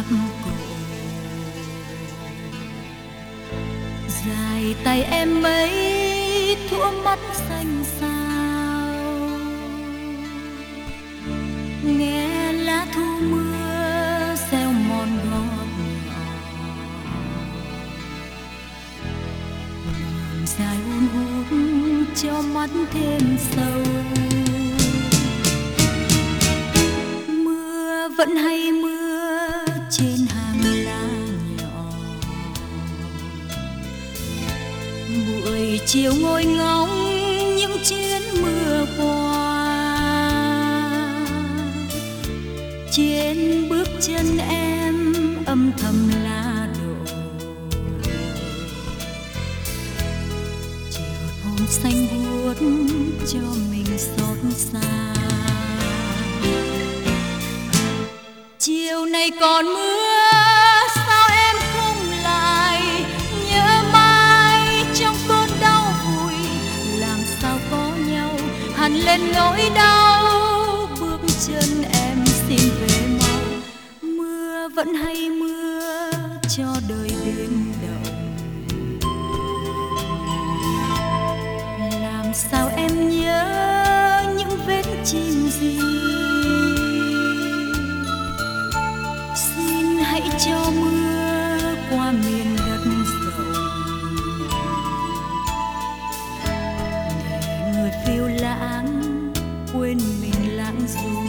cổ. Dài tay em mấy thuở mắt xanh xao, nghe lá thu mưa reo mòn gót nhỏ. Đường dài hun hút cho mắt thêm sâu. Mưa vẫn hay mưa trên hàng lá nhỏ. Buổi chiều ngồi ngóng những chuyến mưa qua, trên bước chân em âm thầm lá đổ. Chiều hôm xanh buốt cho mình xót xa. Chiều này còn mưa sao em không lại nhớ mãi trong cơn đau vùi. Làm sao có nhau hằn lên nỗi đau, bước chân em xin về mau. Mưa vẫn hay mưa cho đời biến động. Làm sao em nhớ những vết chim gì. Xin hãy cho mưa qua miền đất rộng, để người phiêu lãng quên mình lãng du.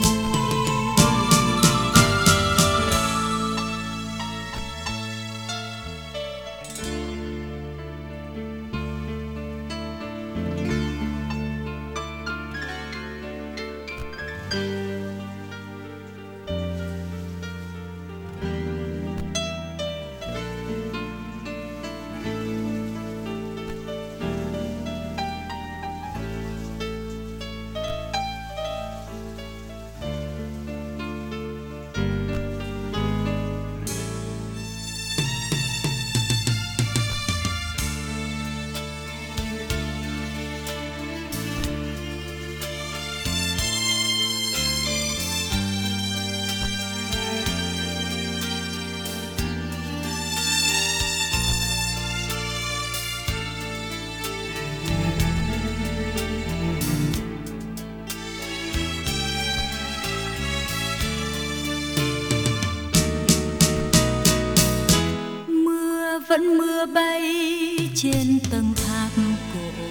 Vẫn mưa bay trên tầng tháp cổ.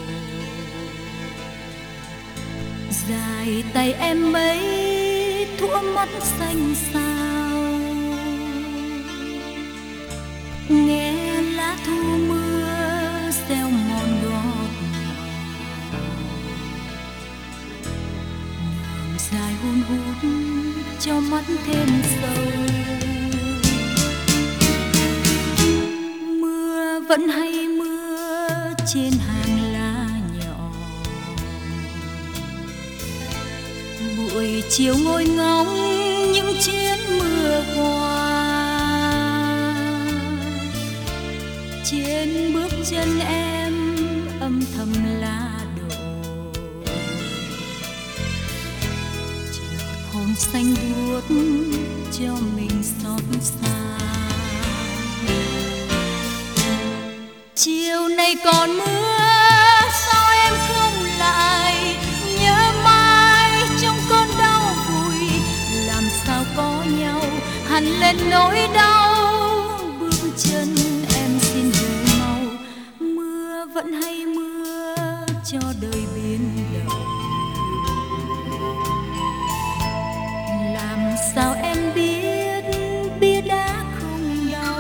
Dài tay em mấy thuở mắt xanh xao, nghe lá thu mưa reo mòn gót nhỏ. Đường dài hun hút cho mắt thêm sâu. Vẫn hay mưa trên hàng lá nhỏ. Buổi chiều ngồi ngóng những chuyến mưa qua, trên bước chân em âm thầm lá đổ. Chiều hôm xanh buốt cho mình xót xa. Chiều này còn mưa sao em không lại nhớ mãi trong cơn đau vùi. Làm sao có nhau hằn lên nỗi đau, bước chân em xin về mau. Mưa vẫn hay mưa cho đời biến động. Làm sao em biết bia đá không đau.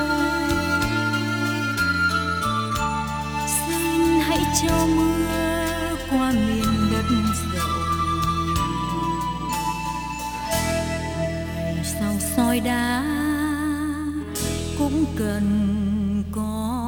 Xin hãy cho mưa qua miền đất rộng. Ngày sau soi đá cũng cần có